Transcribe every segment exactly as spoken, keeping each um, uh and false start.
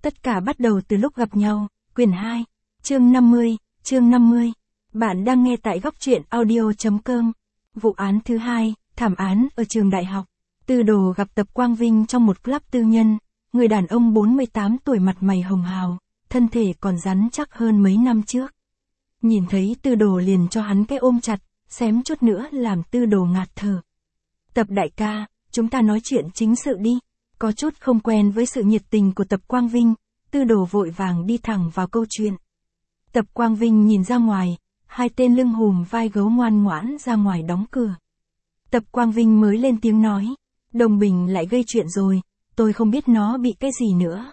Tất cả bắt đầu từ lúc gặp nhau, quyển hai, chương năm mươi, chương năm mươi. Bạn đang nghe tại góc truyện audio.com. Vụ án thứ hai, thảm án ở trường đại học. Tư Đồ gặp Tập Quang Vinh trong một club tư nhân, người đàn ông bốn mươi tám tuổi mặt mày hồng hào, thân thể còn rắn chắc hơn mấy năm trước. Nhìn thấy Tư Đồ liền cho hắn cái ôm chặt, xém chút nữa làm Tư Đồ ngạt thở. Tập đại ca, chúng ta nói chuyện chính sự đi. Có chút không quen với sự nhiệt tình của Tập Quang Vinh, Tư Đồ vội vàng đi thẳng vào câu chuyện. Tập Quang Vinh nhìn ra ngoài, hai tên lưng hùm vai gấu ngoan ngoãn ra ngoài đóng cửa. Tập Quang Vinh mới lên tiếng nói, Đồng Bình lại gây chuyện rồi, tôi không biết nó bị cái gì nữa.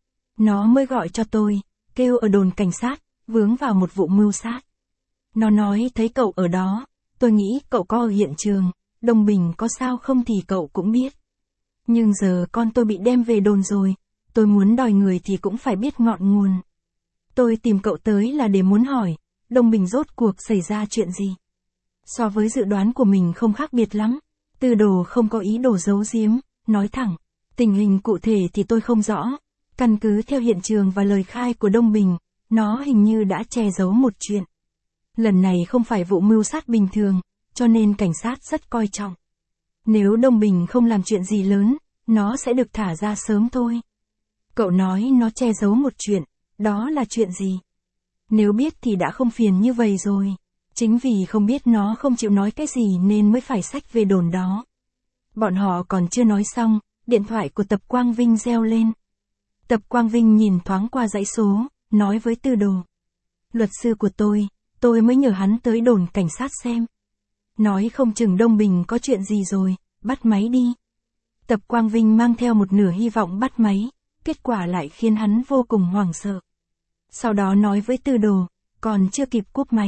Nó mới gọi cho tôi, kêu ở đồn cảnh sát, vướng vào một vụ mưu sát. Nó nói thấy cậu ở đó, tôi nghĩ cậu có ở hiện trường, Đồng Bình có sao không thì cậu cũng biết. Nhưng giờ con tôi bị đem về đồn rồi, tôi muốn đòi người thì cũng phải biết ngọn nguồn. Tôi tìm cậu tới là để muốn hỏi, Đồng Bình rốt cuộc xảy ra chuyện gì? So với dự đoán của mình không khác biệt lắm. Tư Đồ không có ý đồ giấu giếm, nói thẳng, tình hình cụ thể thì tôi không rõ. Căn cứ theo hiện trường và lời khai của Đồng Bình, nó hình như đã che giấu một chuyện. Lần này không phải vụ mưu sát bình thường, cho nên cảnh sát rất coi trọng. Nếu Đồng Bình không làm chuyện gì lớn, nó sẽ được thả ra sớm thôi. Cậu nói nó che giấu một chuyện, đó là chuyện gì? Nếu biết thì đã không phiền như vậy rồi. Chính vì không biết nó không chịu nói cái gì nên mới phải xách về đồn đó. Bọn họ còn chưa nói xong, điện thoại của Tập Quang Vinh reo lên. Tập Quang Vinh nhìn thoáng qua dãy số, nói với Tư Đồ. Luật sư của tôi, tôi mới nhờ hắn tới đồn cảnh sát xem. Nói không chừng Đồng Bình có chuyện gì rồi, bắt máy đi. Tập Quang Vinh mang theo một nửa hy vọng bắt máy, kết quả lại khiến hắn vô cùng hoảng sợ. Sau đó nói với Tư Đồ, còn chưa kịp cúp máy.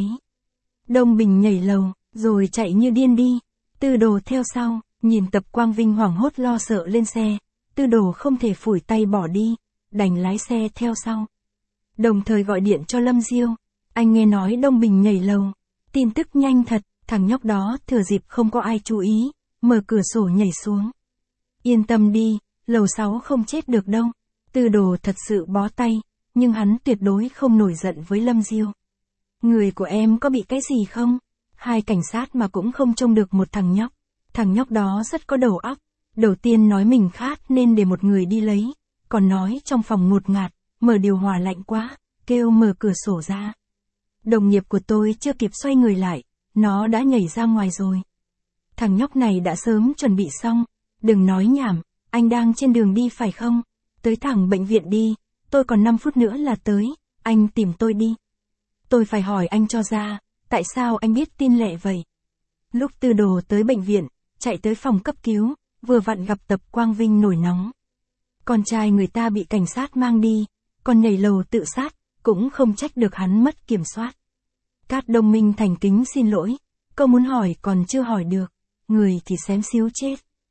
Đồng Bình nhảy lầu, rồi chạy như điên đi. Tư Đồ theo sau, nhìn Tập Quang Vinh hoảng hốt lo sợ lên xe. Tư Đồ không thể phủi tay bỏ đi, đành lái xe theo sau. Đồng thời gọi điện cho Lâm Diêu. Anh nghe nói Đồng Bình nhảy lầu. Tin tức nhanh thật, thằng nhóc đó thừa dịp không có ai chú ý, mở cửa sổ nhảy xuống. Yên tâm đi, lầu sáu không chết được đâu. Tư Đồ thật sự bó tay, nhưng hắn tuyệt đối không nổi giận với Lâm Diêu. Người của em có bị cái gì không? Hai cảnh sát mà cũng không trông được một thằng nhóc. Thằng nhóc đó rất có đầu óc. Đầu tiên nói mình khát nên để một người đi lấy. Còn nói trong phòng ngột ngạt, mở điều hòa lạnh quá, kêu mở cửa sổ ra. Đồng nghiệp của tôi chưa kịp xoay người lại, nó đã nhảy ra ngoài rồi. Thằng nhóc này đã sớm chuẩn bị xong. Đừng nói nhảm, anh đang trên đường đi phải không? Tới thẳng bệnh viện đi, tôi còn năm phút nữa là tới, anh tìm tôi đi. Tôi phải hỏi anh cho ra, tại sao anh biết tin lẹ vậy? Lúc Tư Đồ tới bệnh viện, chạy tới phòng cấp cứu, vừa vặn gặp Tập Quang Vinh nổi nóng. Con trai người ta bị cảnh sát mang đi, còn nhảy lầu tự sát, cũng không trách được hắn mất kiểm soát. Cát Đông Minh thành kính xin lỗi, câu muốn hỏi còn chưa hỏi được, người thì xém xíu chết.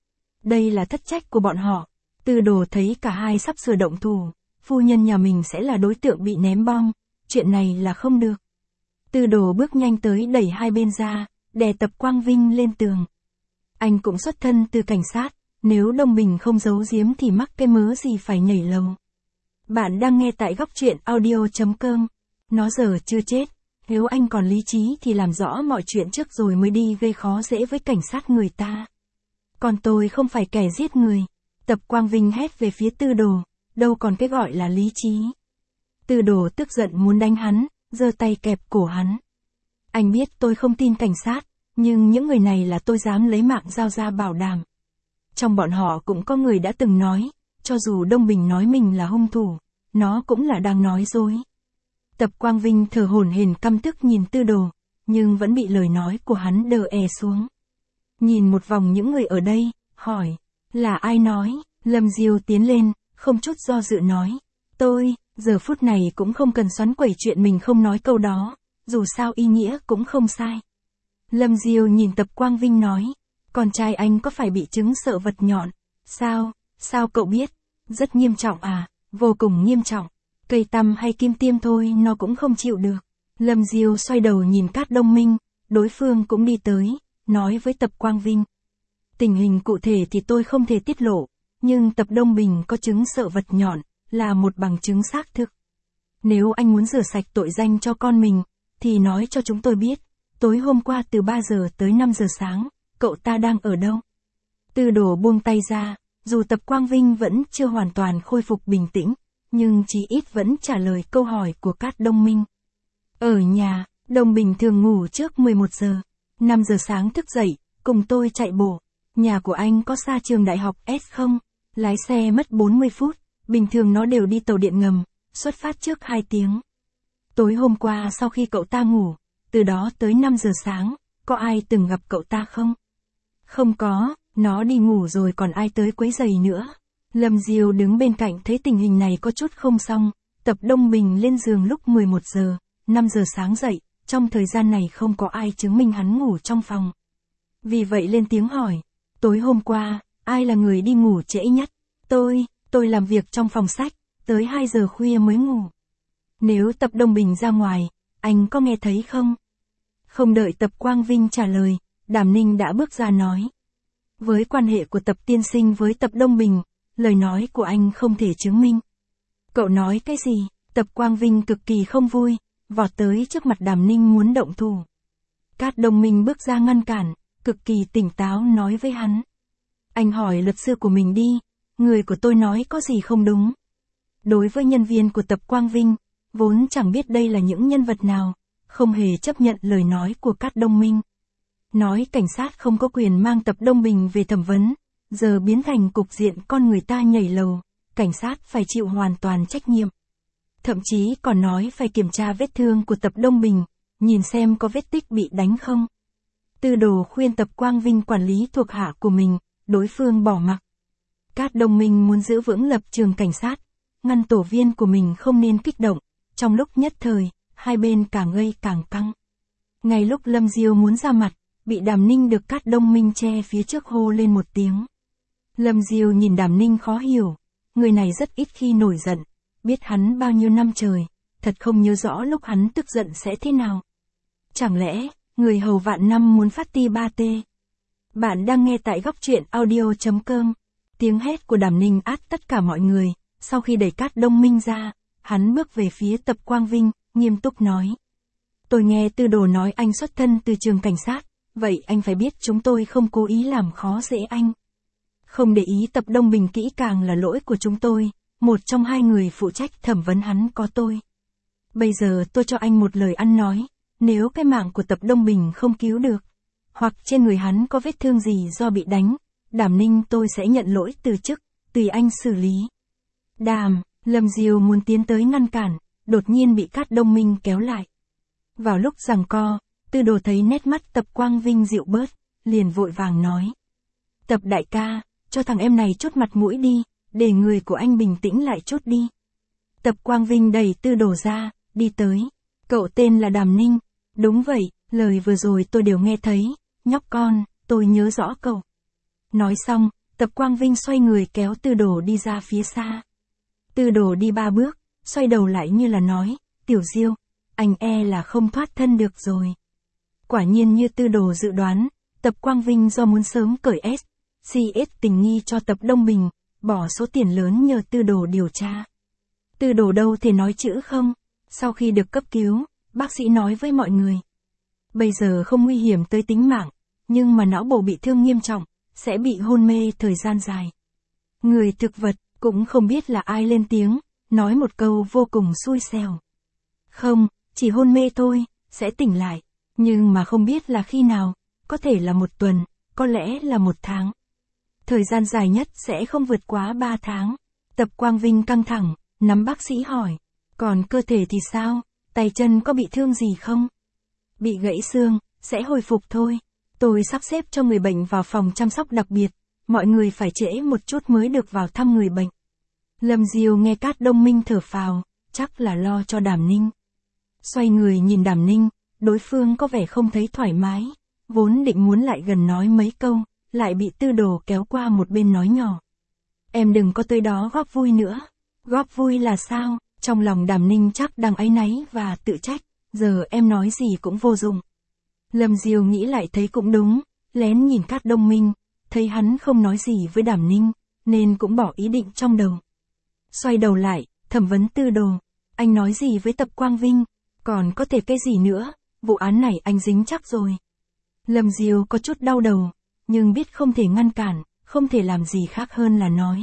Đây là thất trách của bọn họ. Tư Đồ thấy cả hai sắp sửa động thủ, phu nhân nhà mình sẽ là đối tượng bị ném bom, chuyện này là không được. Tư Đồ bước nhanh tới đẩy hai bên ra, đè Tập Quang Vinh lên tường. Anh cũng xuất thân từ cảnh sát, nếu Đồng Bình không giấu giếm thì mắc cái mớ gì phải nhảy lầu. Bạn đang nghe tại góc truyện audio.com. Nó giờ chưa chết, nếu anh còn lý trí thì làm rõ mọi chuyện trước rồi mới đi gây khó dễ với cảnh sát người ta. Còn tôi không phải kẻ giết người. Tập Quang Vinh hét về phía Tư Đồ, đâu còn cái gọi là lý trí. Tư Đồ tức giận muốn đánh hắn, giơ tay kẹp cổ hắn. Anh biết tôi không tin cảnh sát, nhưng những người này là tôi dám lấy mạng giao ra bảo đảm. Trong bọn họ cũng có người đã từng nói, cho dù Đồng Bình nói mình là hung thủ, nó cũng là đang nói dối. Tập Quang Vinh thở hổn hển căm tức nhìn Tư Đồ, nhưng vẫn bị lời nói của hắn đè è xuống. Nhìn một vòng những người ở đây, hỏi, là ai nói? Lâm Diêu tiến lên, không chút do dự nói, tôi, giờ phút này cũng không cần xoắn quẩy chuyện mình không nói câu đó, dù sao ý nghĩa cũng không sai. Lâm Diêu nhìn Tập Quang Vinh nói, con trai anh có phải bị chứng sợ vật nhọn? Sao, sao cậu biết? Rất nghiêm trọng à, vô cùng nghiêm trọng. Cây tăm hay kim tiêm thôi nó cũng không chịu được. Lâm Diêu xoay đầu nhìn Cát Đông Minh, đối phương cũng đi tới, nói với Tập Quang Vinh. Tình hình cụ thể thì tôi không thể tiết lộ, nhưng Tập Đồng Bình có chứng sợ vật nhọn, là một bằng chứng xác thực. Nếu anh muốn rửa sạch tội danh cho con mình, thì nói cho chúng tôi biết, tối hôm qua từ ba giờ tới năm giờ sáng, cậu ta đang ở đâu? Tư Đồ buông tay ra, dù Tập Quang Vinh vẫn chưa hoàn toàn khôi phục bình tĩnh, nhưng chí ít vẫn trả lời câu hỏi của Cát Đông Minh. Ở nhà, Đồng Bình thường ngủ trước mười một giờ, năm giờ sáng thức dậy, cùng tôi chạy bộ. Nhà của anh có xa trường đại học S không? Lái xe mất bốn mươi phút, bình thường nó đều đi tàu điện ngầm, xuất phát trước hai tiếng. Tối hôm qua sau khi cậu ta ngủ, từ đó tới năm giờ sáng, có ai từng gặp cậu ta không? Không có, nó đi ngủ rồi còn ai tới quấy giày nữa. Lâm Diêu đứng bên cạnh thấy tình hình này có chút không xong, Tập Đông Bình lên giường lúc mười một giờ, năm giờ sáng dậy, trong thời gian này không có ai chứng minh hắn ngủ trong phòng. Vì vậy lên tiếng hỏi, tối hôm qua, ai là người đi ngủ trễ nhất? Tôi, tôi làm việc trong phòng sách, tới hai giờ khuya mới ngủ. Nếu Tập Đông Bình ra ngoài, anh có nghe thấy không? Không đợi Tập Quang Vinh trả lời, Đàm Ninh đã bước ra nói. Với quan hệ của Tập tiên sinh với Tập Đông Bình, lời nói của anh không thể chứng minh. Cậu nói cái gì? Tập Quang Vinh cực kỳ không vui, vọt tới trước mặt Đàm Ninh muốn động thủ. Cát Đông Minh bước ra ngăn cản, cực kỳ tỉnh táo nói với hắn. Anh hỏi luật sư của mình đi, người của tôi nói có gì không đúng. Đối với nhân viên của Tập Quang Vinh, vốn chẳng biết đây là những nhân vật nào, không hề chấp nhận lời nói của Cát Đông Minh. Nói cảnh sát không có quyền mang Tập Đông Bình về thẩm vấn, giờ biến thành cục diện con người ta nhảy lầu, cảnh sát phải chịu hoàn toàn trách nhiệm. Thậm chí còn nói phải kiểm tra vết thương của Tập Đông Bình, nhìn xem có vết tích bị đánh không. Tư Đồ khuyên Tập Quang Vinh quản lý thuộc hạ của mình, đối phương bỏ mặc. Cát Đông Minh muốn giữ vững lập trường cảnh sát, ngăn tổ viên của mình không nên kích động, trong lúc nhất thời, hai bên càng gây càng căng. Ngay lúc Lâm Diêu muốn ra mặt, bị Đàm Ninh được Cát Đông Minh che phía trước hô lên một tiếng. Lâm Diêu nhìn Đàm Ninh khó hiểu, người này rất ít khi nổi giận, biết hắn bao nhiêu năm trời, thật không nhớ rõ lúc hắn tức giận sẽ thế nào. Chẳng lẽ, người hầu vạn năm muốn phát ti ba tê? Bạn đang nghe tại góc truyện audio chấm com. Tiếng hét của Đàm Ninh át tất cả mọi người, sau khi đẩy Cát Đông Minh ra, hắn bước về phía Tập Quang Vinh, nghiêm túc nói. Tôi nghe Tư Đồ nói anh xuất thân từ trường cảnh sát, vậy anh phải biết chúng tôi không cố ý làm khó dễ anh. Không để ý Tập Đông Bình kỹ càng là lỗi của chúng tôi, một trong hai người phụ trách thẩm vấn hắn có tôi. Bây giờ tôi cho anh một lời ăn nói, nếu cái mạng của Tập Đông Bình không cứu được, hoặc trên người hắn có vết thương gì do bị đánh, Đàm Ninh tôi sẽ nhận lỗi từ chức, tùy anh xử lý. Đàm, Lâm Diêu muốn tiến tới ngăn cản, đột nhiên bị Cát Đông Minh kéo lại. Vào lúc giằng co, Tư Đồ thấy nét mắt Tập Quang Vinh dịu bớt, liền vội vàng nói. Tập đại ca, cho thằng em này chút mặt mũi đi, để người của anh bình tĩnh lại chút đi. Tập Quang Vinh đẩy Tư Đồ ra, đi tới. Cậu tên là Đàm Ninh. Đúng vậy, lời vừa rồi tôi đều nghe thấy, nhóc con, tôi nhớ rõ cậu. Nói xong, Tập Quang Vinh xoay người kéo Tư Đồ đi ra phía xa. Tư Đồ đi ba bước, xoay đầu lại như là nói, Tiểu Diêu, anh e là không thoát thân được rồi. Quả nhiên như Tư Đồ dự đoán, Tập Quang Vinh do muốn sớm cởi S, xê ét tình nghi cho Tập Đông Bình, bỏ số tiền lớn nhờ Tư Đồ điều tra. Tư Đồ đâu thể nói chữ không, sau khi được cấp cứu, bác sĩ nói với mọi người. Bây giờ không nguy hiểm tới tính mạng, nhưng mà não bộ bị thương nghiêm trọng, sẽ bị hôn mê thời gian dài. Người thực vật, cũng không biết là ai lên tiếng, nói một câu vô cùng xui xẻo. Không, chỉ hôn mê thôi, sẽ tỉnh lại, nhưng mà không biết là khi nào, có thể là một tuần, có lẽ là một tháng. Thời gian dài nhất sẽ không vượt quá ba tháng. Tập Quang Vinh căng thẳng, nắm bác sĩ hỏi, còn cơ thể thì sao, tay chân có bị thương gì không? Bị gãy xương, sẽ hồi phục thôi. Tôi sắp xếp cho người bệnh vào phòng chăm sóc đặc biệt, mọi người phải trễ một chút mới được vào thăm người bệnh. Lâm Diêu nghe Cát Đông Minh thở phào, chắc là lo cho Đàm Ninh. Xoay người nhìn Đàm Ninh, đối phương có vẻ không thấy thoải mái, vốn định muốn lại gần nói mấy câu, lại bị Tư Đồ kéo qua một bên nói nhỏ. Em đừng có tới đó góp vui nữa. Góp vui là sao? Trong lòng Đàm Ninh chắc đang áy náy và tự trách, giờ em nói gì cũng vô dụng. Lâm Diêu nghĩ lại thấy cũng đúng, lén nhìn Cát Đông Minh, thấy hắn không nói gì với Đàm Ninh, nên cũng bỏ ý định trong đầu. xoay đầu lại, thẩm vấn Tư Đồ. Anh nói gì với Tập Quang Vinh? Còn có thể cái gì nữa? Vụ án này anh dính chắc rồi. Lâm Diêu có chút đau đầu, nhưng biết không thể ngăn cản, không thể làm gì khác hơn là nói.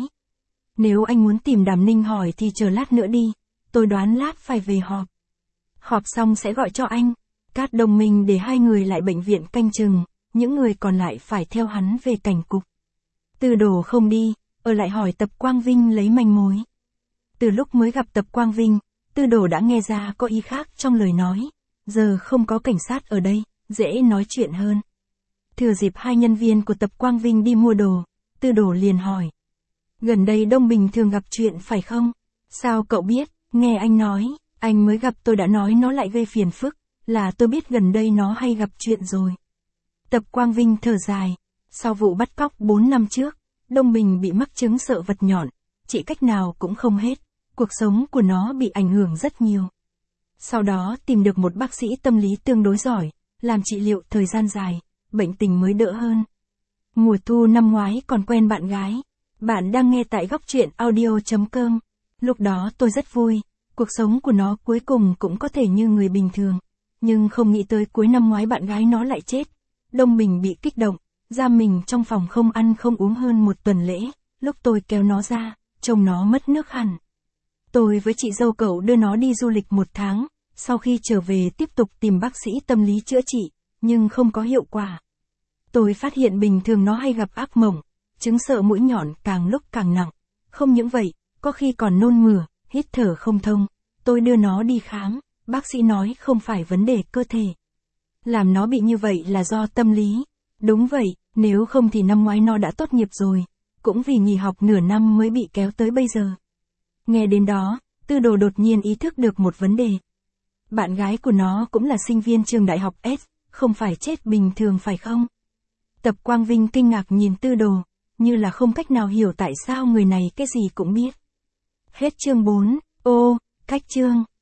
Nếu anh muốn tìm Đàm Ninh hỏi thì chờ lát nữa đi, tôi đoán lát phải về họp. Họp xong sẽ gọi cho anh. Cát đồng minh để hai người lại bệnh viện canh chừng, những người còn lại phải theo hắn về cảnh cục. Tư Đồ không đi, ở lại hỏi Tập Quang Vinh lấy manh mối. Từ lúc mới gặp Tập Quang Vinh, Tư Đồ đã nghe ra có ý khác trong lời nói. Giờ không có cảnh sát ở đây, dễ nói chuyện hơn. Thừa dịp hai nhân viên của Tập Quang Vinh đi mua đồ, Tư Đồ liền hỏi. Gần đây Đông Bình thường gặp chuyện phải không? Sao cậu biết? Nghe anh nói, anh mới gặp tôi đã nói nó lại gây phiền phức, là tôi biết gần đây nó hay gặp chuyện rồi. Tập Quang Vinh thở dài. Sau vụ bắt cóc bốn năm trước, Đông Bình bị mắc chứng sợ vật nhọn, trị cách nào cũng không hết, cuộc sống của nó bị ảnh hưởng rất nhiều. Sau đó tìm được một bác sĩ tâm lý tương đối giỏi, làm trị liệu thời gian dài, bệnh tình mới đỡ hơn. Mùa thu năm ngoái còn quen bạn gái. Bạn đang nghe tại góc truyện audio chấm com. Lúc đó tôi rất vui, cuộc sống của nó cuối cùng cũng có thể như người bình thường. Nhưng không nghĩ tới cuối năm ngoái bạn gái nó lại chết. Đông Bình bị kích động, giam mình trong phòng không ăn không uống hơn một tuần lễ. Lúc tôi kéo nó ra, trông nó mất nước hẳn. Tôi với chị dâu cậu đưa nó đi du lịch một tháng, sau khi trở về tiếp tục tìm bác sĩ tâm lý chữa trị, nhưng không có hiệu quả. Tôi phát hiện bình thường nó hay gặp ác mộng, chứng sợ mũi nhọn càng lúc càng nặng. Không những vậy, có khi còn nôn mửa, hít thở không thông. Tôi đưa nó đi khám, bác sĩ nói không phải vấn đề cơ thể. Làm nó bị như vậy là do tâm lý. Đúng vậy, nếu không thì năm ngoái nó đã tốt nghiệp rồi. Cũng vì nghỉ học nửa năm mới bị kéo tới bây giờ. Nghe đến đó, Tư Đồ đột nhiên ý thức được một vấn đề. Bạn gái của nó cũng là sinh viên trường đại học S, không phải chết bình thường phải không? Tập Quang Vinh kinh ngạc nhìn Tư Đồ, như là không cách nào hiểu tại sao người này cái gì cũng biết. Hết chương bốn. Ô, cách chương.